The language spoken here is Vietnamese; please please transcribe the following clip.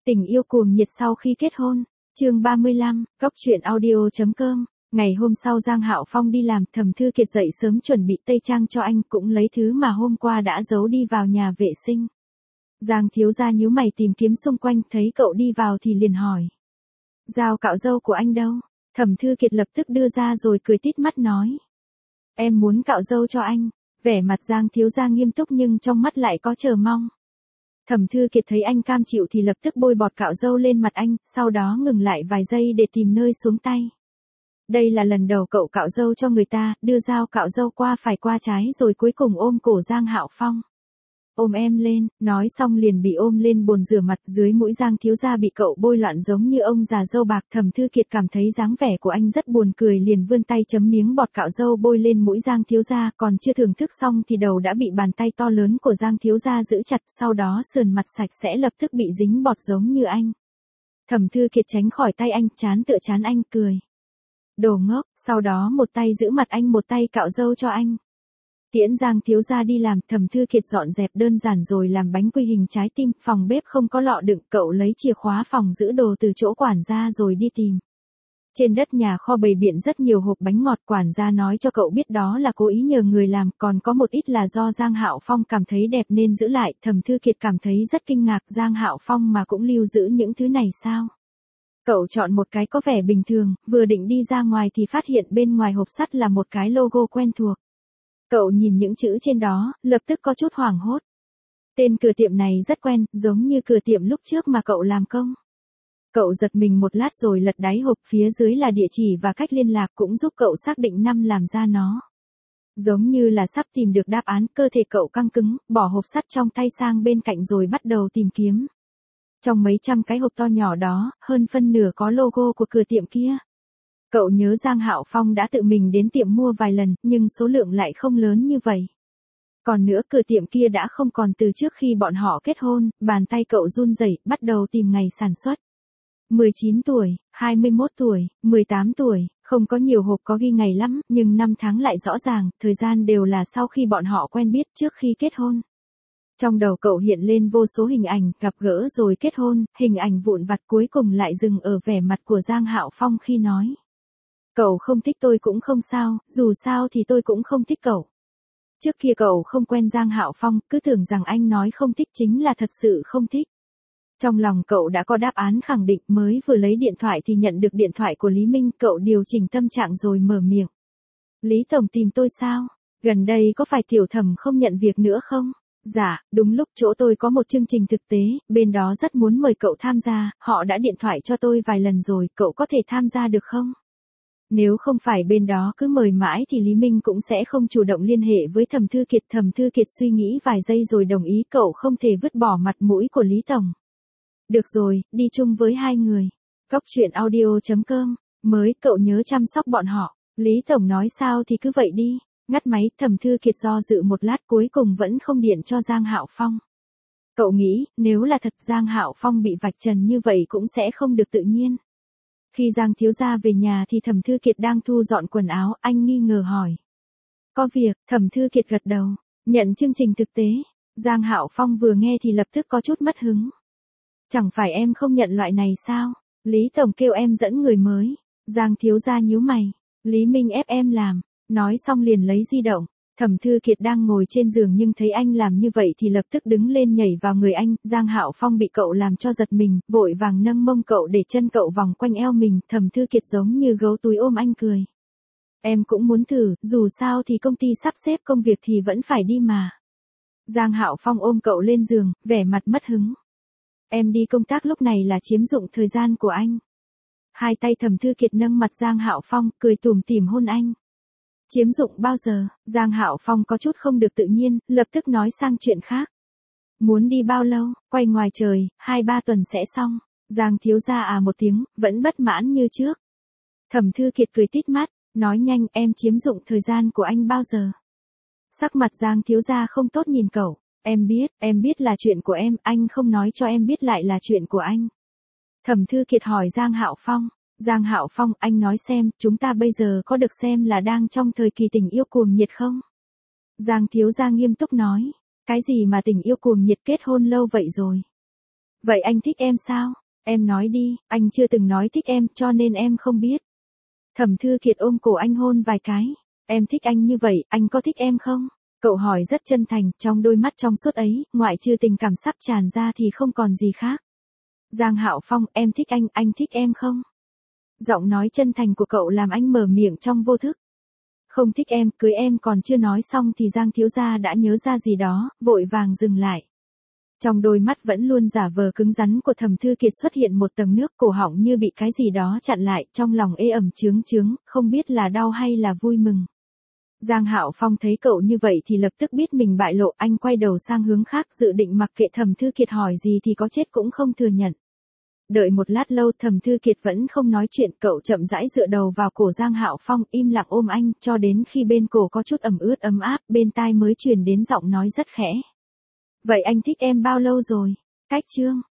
Tình yêu cuồng nhiệt sau khi kết hôn, chương 35, góc truyện audio.com. Ngày hôm sau Giang Hạo Phong đi làm, Thẩm Thư Kiệt dậy sớm chuẩn bị tây trang cho anh, cũng lấy thứ mà hôm qua đã giấu đi vào nhà vệ sinh. Giang thiếu gia nhíu mày tìm kiếm xung quanh, thấy cậu đi vào thì liền hỏi. Dao cạo râu của anh đâu? Thẩm Thư Kiệt lập tức đưa ra rồi cười tít mắt nói. Em muốn cạo râu cho anh. Vẻ mặt Giang thiếu gia nghiêm túc nhưng trong mắt lại có chờ mong. Thẩm Thư Kiệt thấy anh cam chịu thì lập tức bôi bọt cạo râu lên mặt anh, sau đó ngừng lại vài giây để tìm nơi xuống tay. Đây là lần đầu cậu cạo râu cho người ta, đưa dao cạo râu qua phải qua trái rồi cuối cùng ôm cổ Giang Hạo Phong. Ôm em lên, nói xong liền bị ôm lên bồn rửa mặt, dưới mũi Giang thiếu gia bị cậu bôi loạn giống như ông già râu bạc. Thẩm Thư Kiệt cảm thấy dáng vẻ của anh rất buồn cười, liền vươn tay chấm miếng bọt cạo râu bôi lên mũi Giang thiếu gia, còn chưa thưởng thức xong thì đầu đã bị bàn tay to lớn của Giang thiếu gia giữ chặt, sau đó sườn mặt sạch sẽ lập tức bị dính bọt giống như anh. Thẩm Thư Kiệt tránh khỏi tay anh, trán tựa trán anh, cười. Đồ ngốc, sau đó một tay giữ mặt anh, một tay cạo râu cho anh. Tiễn Giang thiếu gia đi làm, Thẩm Thư Kiệt dọn dẹp đơn giản rồi làm bánh quy hình trái tim, phòng bếp không có lọ đựng, cậu lấy chìa khóa phòng giữ đồ từ chỗ quản gia rồi đi tìm. Trên đất nhà kho bày biện rất nhiều hộp bánh ngọt, quản gia nói cho cậu biết đó là cố ý nhờ người làm, còn có một ít là do Giang Hạo Phong cảm thấy đẹp nên giữ lại. Thẩm Thư Kiệt cảm thấy rất kinh ngạc, Giang Hạo Phong mà cũng lưu giữ những thứ này sao? Cậu chọn một cái có vẻ bình thường, vừa định đi ra ngoài thì phát hiện bên ngoài hộp sắt là một cái logo quen thuộc. Cậu nhìn những chữ trên đó, lập tức có chút hoảng hốt. Tên cửa tiệm này rất quen, giống như cửa tiệm lúc trước mà cậu làm công. Cậu giật mình một lát rồi lật đáy hộp, phía dưới là địa chỉ và cách liên lạc, cũng giúp cậu xác định năm làm ra nó. Giống như là sắp tìm được đáp án, cơ thể cậu căng cứng, bỏ hộp sắt trong tay sang bên cạnh rồi bắt đầu tìm kiếm. Trong mấy trăm cái hộp to nhỏ đó, hơn phân nửa có logo của cửa tiệm kia. Cậu nhớ Giang Hạo Phong đã tự mình đến tiệm mua vài lần, nhưng số lượng lại không lớn như vậy. Còn nữa, cửa tiệm kia đã không còn từ trước khi bọn họ kết hôn. Bàn tay cậu run rẩy, bắt đầu tìm ngày sản xuất. 19 tuổi, 21 tuổi, 18 tuổi, không có nhiều hộp có ghi ngày lắm, nhưng năm tháng lại rõ ràng, thời gian đều là sau khi bọn họ quen biết, trước khi kết hôn. Trong đầu cậu hiện lên vô số hình ảnh, gặp gỡ rồi kết hôn, hình ảnh vụn vặt, cuối cùng lại dừng ở vẻ mặt của Giang Hạo Phong khi nói. Cậu không thích tôi cũng không sao, dù sao thì tôi cũng không thích cậu. Trước kia cậu không quen Giang Hạo Phong, cứ tưởng rằng anh nói không thích chính là thật sự không thích. Trong lòng cậu đã có đáp án khẳng định, mới vừa lấy điện thoại thì nhận được điện thoại của Lý Minh, cậu điều chỉnh tâm trạng rồi mở miệng. Lý Tổng tìm tôi sao? Gần đây có phải Tiểu Thẩm không nhận việc nữa không? Dạ, đúng lúc chỗ tôi có một chương trình thực tế, bên đó rất muốn mời cậu tham gia, họ đã điện thoại cho tôi vài lần rồi, cậu có thể tham gia được không? Nếu không phải bên đó cứ mời mãi thì Lý Minh cũng sẽ không chủ động liên hệ với Thẩm Thư Kiệt. Thẩm Thư Kiệt suy nghĩ vài giây rồi đồng ý, cậu không thể vứt bỏ mặt mũi của Lý Tổng. Được rồi, đi chung với hai người. Góc truyện audio.com, mới cậu nhớ chăm sóc bọn họ. Lý Tổng nói sao thì cứ vậy đi. Ngắt máy, Thẩm Thư Kiệt do dự một lát cuối cùng vẫn không điện cho Giang Hạo Phong. Cậu nghĩ, nếu là thật Giang Hạo Phong bị vạch trần như vậy cũng sẽ không được tự nhiên. Khi Giang thiếu gia về nhà thì Thẩm Thư Kiệt đang thu dọn quần áo, anh nghi ngờ hỏi. Có việc, Thẩm Thư Kiệt gật đầu, nhận chương trình thực tế. Giang Hạo Phong vừa nghe thì lập tức có chút mất hứng. Chẳng phải em không nhận loại này sao? Lý Tổng kêu em dẫn người mới. Giang thiếu gia nhíu mày. Lý Minh ép em làm. Nói xong liền lấy di động. Thẩm Thư Kiệt đang ngồi trên giường nhưng thấy anh làm như vậy thì lập tức đứng lên nhảy vào người anh. Giang Hạo Phong bị cậu làm cho giật mình, vội vàng nâng mông cậu để chân cậu vòng quanh eo mình. Thẩm Thư Kiệt giống như gấu túi ôm anh cười. Em cũng muốn thử, dù sao thì công ty sắp xếp công việc thì vẫn phải đi mà. Giang Hạo Phong ôm cậu lên giường, vẻ mặt mất hứng. Em đi công tác lúc này là chiếm dụng thời gian của anh. Hai tay Thẩm Thư Kiệt nâng mặt Giang Hạo Phong, cười tủm tỉm hôn anh. Chiếm dụng bao giờ? Giang Hạo Phong có chút không được tự nhiên, lập tức nói sang chuyện khác. Muốn đi bao lâu? Quay ngoài trời, 2-3 tuần sẽ xong. Giang thiếu gia à một tiếng, vẫn bất mãn như trước. Thẩm Thư Kiệt cười tít mắt, nói nhanh, em chiếm dụng thời gian của anh bao giờ? Sắc mặt Giang thiếu gia không tốt nhìn cậu. Em biết là chuyện của em, anh không nói cho em biết lại là chuyện của anh. Thẩm Thư Kiệt hỏi Giang Hạo Phong. Giang Hạo Phong, anh nói xem, chúng ta bây giờ có được xem là đang trong thời kỳ tình yêu cuồng nhiệt không? Giang thiếu gia nghiêm túc nói. Cái gì mà tình yêu cuồng nhiệt, kết hôn lâu vậy rồi? Vậy anh thích em sao? Em nói đi, anh chưa từng nói thích em cho nên em không biết. Thẩm Thư Kiệt ôm cổ anh hôn vài cái. Em thích anh như vậy, anh có thích em không? Cậu hỏi rất chân thành, trong đôi mắt trong suốt ấy, ngoại trừ tình cảm sắp tràn ra thì không còn gì khác. Giang Hạo Phong, em thích anh thích em không? Giọng nói chân thành của cậu làm anh mở miệng trong vô thức. Không thích em, cưới em còn chưa nói xong thì Giang thiếu gia đã nhớ ra gì đó, vội vàng dừng lại. Trong đôi mắt vẫn luôn giả vờ cứng rắn của Thẩm Thư Kiệt xuất hiện một tầng nước, cổ họng như bị cái gì đó chặn lại, trong lòng ê ẩm chướng chướng, không biết là đau hay là vui mừng. Giang Hạo Phong thấy cậu như vậy thì lập tức biết mình bại lộ, anh quay đầu sang hướng khác, dự định mặc kệ Thẩm Thư Kiệt hỏi gì thì có chết cũng không thừa nhận. Đợi một lát lâu Thẩm Thư Kiệt vẫn không nói chuyện, cậu chậm rãi dựa đầu vào cổ Giang Hạo Phong, im lặng ôm anh, cho đến khi bên cổ có chút ẩm ướt ấm áp, bên tai mới truyền đến giọng nói rất khẽ. Vậy anh thích em bao lâu rồi? Cách chương